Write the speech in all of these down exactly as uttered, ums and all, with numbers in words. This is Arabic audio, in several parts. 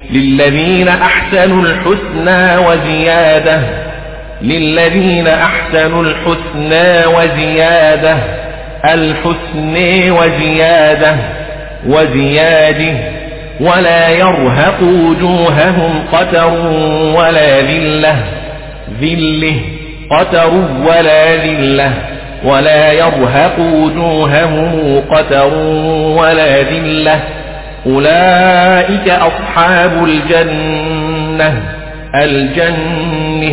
للذين أحسنوا الحسنى وزيادة للذين أحسنوا الحسنى وزيادة الحسن وزيادة وزياده ولا يرهق وجوههم قتر ولا ذلة ذله قتر ولا ذلة ولا يرهق وجوههم قتر ولا ذلة أولئك أصحاب الجنة الجنة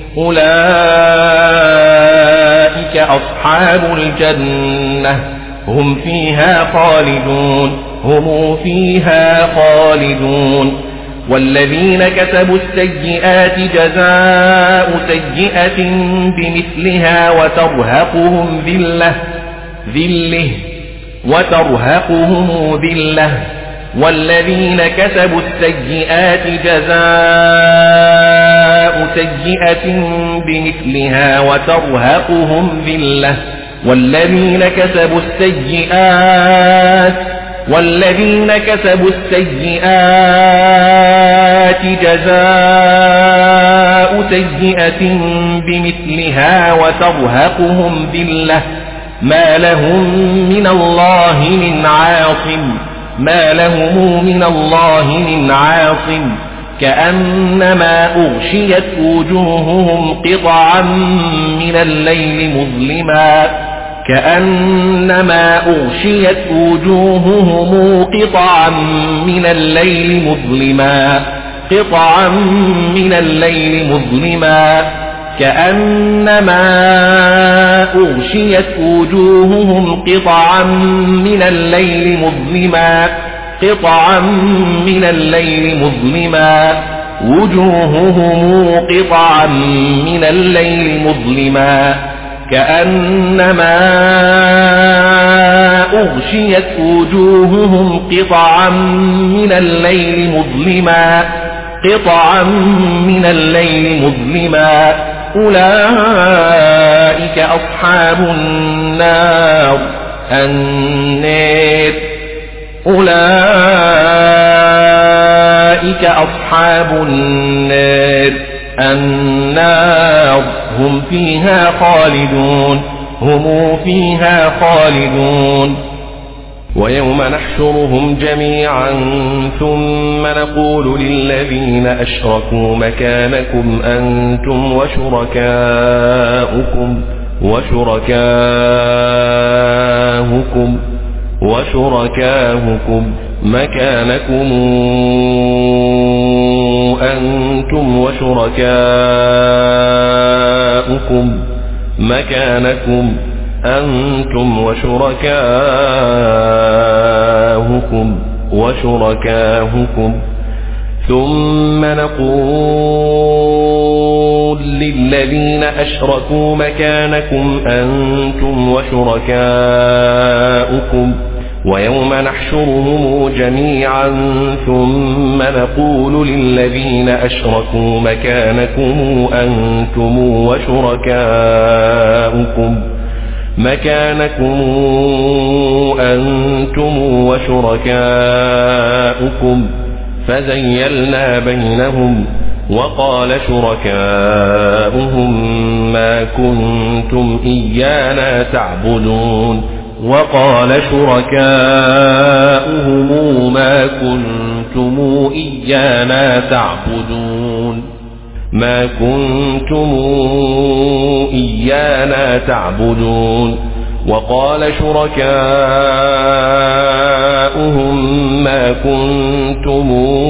أولئك أصحاب الجنة هم فيها خالدون هم فيها خالدون والذين كسبوا السيئات جزاء سيئة بمثلها وترهقهم ذلة ذله وترهقهم ذلة والذين كسبوا السيئات جزاء سيئة بمثلها وترهقهم ذلة والذين كسبوا السيئات والذين كسبوا السيئات جزاء سيئة بمثلها وترهقهم ذلة ما لهم من الله من عاصم ما لهم من الله من عاصم كأنما أغشيت وجوههم قطعا من الليل مظلما كأنما أغشيت وجوههم قطعا من الليل مظلما قطعا من الليل مظلما كأنما أغشيت وجوههم قطعا من الليل مظلما قطعا من الليل مظلما وجوههم قطعا من الليل مظلما كأنما أغشيت وجوههم قطعا من الليل مظلما قطعا من الليل مظلما أولئك أصحاب النار النار أولئك أصحاب النار النار هم فيها خالدون هم فيها خالدون ويوم نحشرهم جميعا ثم نقول للذين أشركوا مكانكم أنتم وشركاؤكم وشركاؤكم وشركاؤكم مكانكم أنتم وشركاؤكم مكانكم أنتم وشركاؤكم وشركاؤكم ثم نقول للذين أشركوا مكانكم أنتم وشركاؤكم ويوم نحشرهم جميعا ثم نقول للذين أشركوا مكانكم أنتم وشركاؤكم مكانكم أنتم وشركاؤكم فزيلنا بينهم وقال شركاؤهم ما كنتم إيانا تعبدون وقال شركاؤهم ما كنتم إيانا تعبدون ما كنتم إيانا تعبدون وقال شركاؤهم ما كنتم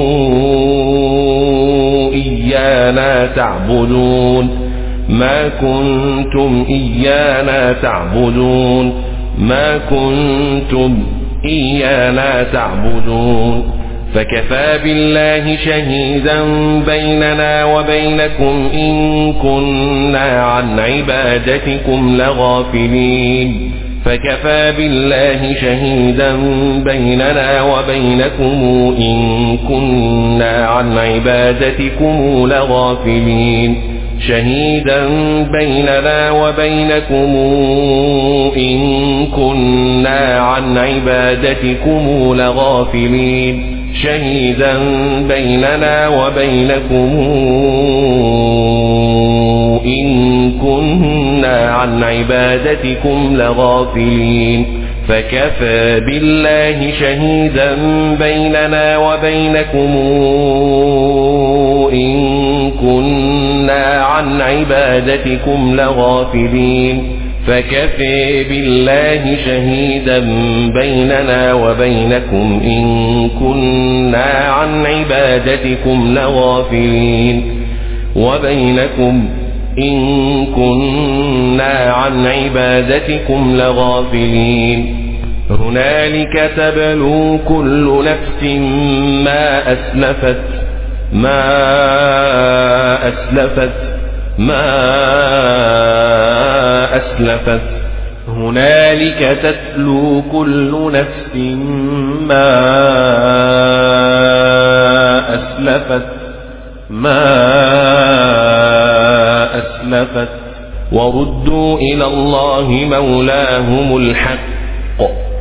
إيانا تعبدون ما كنتم إيانا تعبدون ما كنتم إيانا تعبدون فكفى بالله شهيدا بيننا وبينكم إن كنا عن عبادتكم لغافلين فكفى بالله شهيدا بيننا وبينكم إن كنا عن عبادتكم لغافلين شهيدا بيننا وبينكم إن كنا عن عبادتكم لغافلين شهيدا بيننا وبينكم إن كنا عن عبادتكم لغافلين فكفى بالله شهيدا بيننا وبينكم إن كنا عن عبادتكم لغافلين فكفى بالله شهيدا بيننا وبينكم إن كنا عن عبادتكم لغافلين وبينكم إن كنا عن عبادتكم لغافلين هنالك تبلو كل نفس ما أسلفت ما أسلفت ما أسلفت هنالك تتلو كل نفس ما أسلفت ما أسلفت وردوا إلى الله مولاهم الحق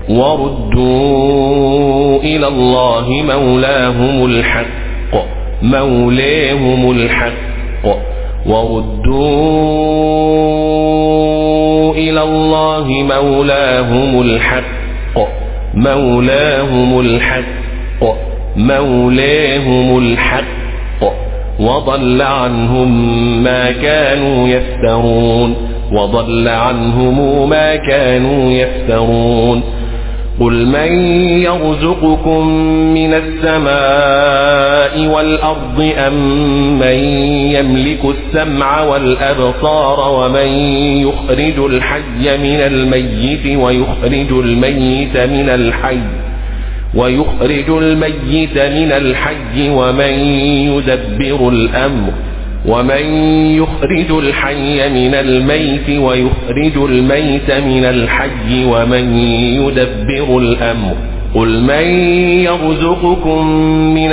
وردوا إلى الله مولاهم الحق مولاهم الحق وردوا إلى الله مولاهم الحق مولاهم الحق مولاهم الحق وضل عنهم ما كانوا يفترون وضل عنهم ما كانوا يفترون قل من يرزقكم من السماء والأرض أم من يملك السمع والأبصار ومن يخرج الحي من الميت ويخرج الميت من الحي ويخرج الميت من الحي ومن يدبر الأمر ومن يخرج الحي من الميت ويخرج الميت من الحي ومن يدبر الأمر قل من يرزقكم من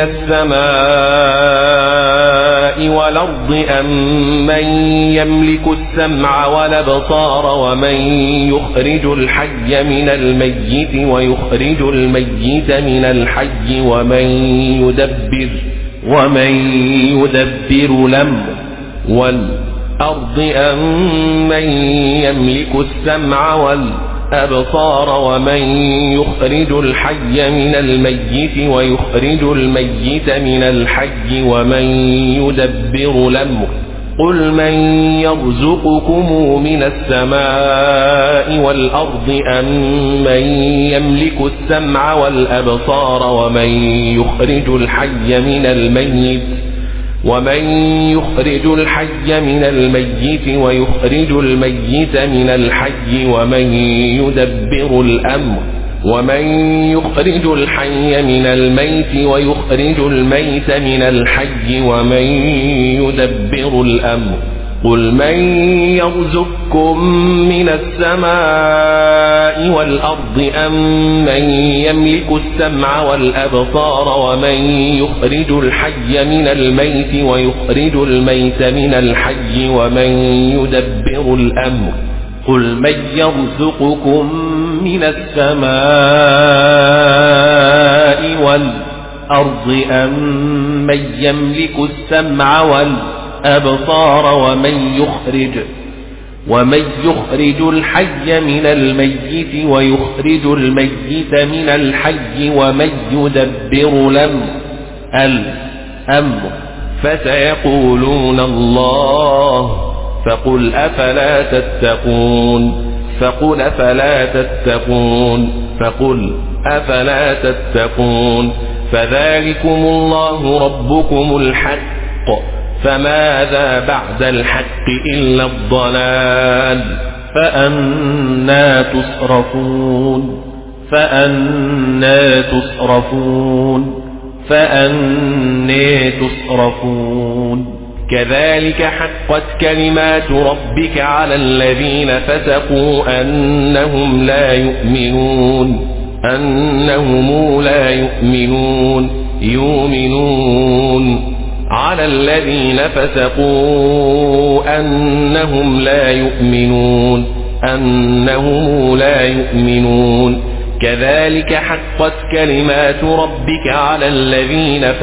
السماء والأرض أم من يملك السمع والأبصار ومن يخرج الحي من الميت ويخرج الميت من الحي ومن يدبر ومن يدبر الأمر والأرض أم من يملك السمع والأبصار ومن يخرج الحي من الميت ويخرج الميت من الحي ومن يدبر الأمر قل من يرزقكم من السماء والأرض أم من يملك السمع والأبصار ومن يخرج الحي من الميت ومن يخرج الحي من الميت ويخرج الميت من الحي ومن يدبر الأمر ومن يخرج الحي من الميت ويخرج الميت من الحي ومن يدبر الأمر قل من يرزقكم من السماء والأرض أم من يملك السمع والأبصار ومن يخرج الحي من الميت ويخرج الميت من الحي ومن يدبر الأمر قل من يرزقكم من السماء والأرض أم من يملك السمع والأبصار ومن يخرج ومن يخرج الحي من الميت ويخرج الميت من الحي ومن يدبر الأمر الأمر فسيقولون الله فقل أفلا تتقون فقل أفلا تتقون فقل أفلا تتقون فذلكم الله ربكم الحق فماذا بعد الحق إلا الضلال فأنى تصرفون فأنى تصرفون فأنى تصرفون كذلك حقت كلمات ربك على الذين فسقوا أنهم لا يؤمنون أنهم لا يؤمنون يؤمنون على الذين فسقوا أنهم لا يؤمنون أنهم لا يؤمنون كذلك حقت كلمات ربك على الذين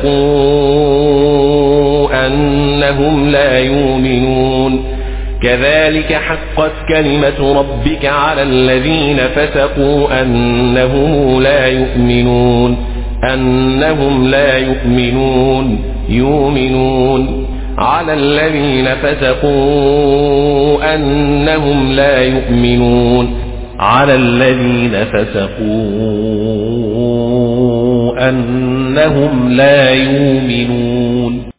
فسقوا أنهم لا يؤمنون كذلك حقت كلمة ربك على الذين فسقوا أنهم لا يؤمنون أنهم لا يؤمنون يؤمنون على الذين فسقوا أنهم لا يؤمنون على الذين فسقوا أنهم لا يؤمنون